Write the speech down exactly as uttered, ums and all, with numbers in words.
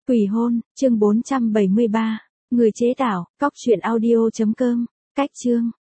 Quỷ hôn, chương bốn trăm bảy mươi ba. Người chế tạo, cóc truyện audio chấm com. Cách chương.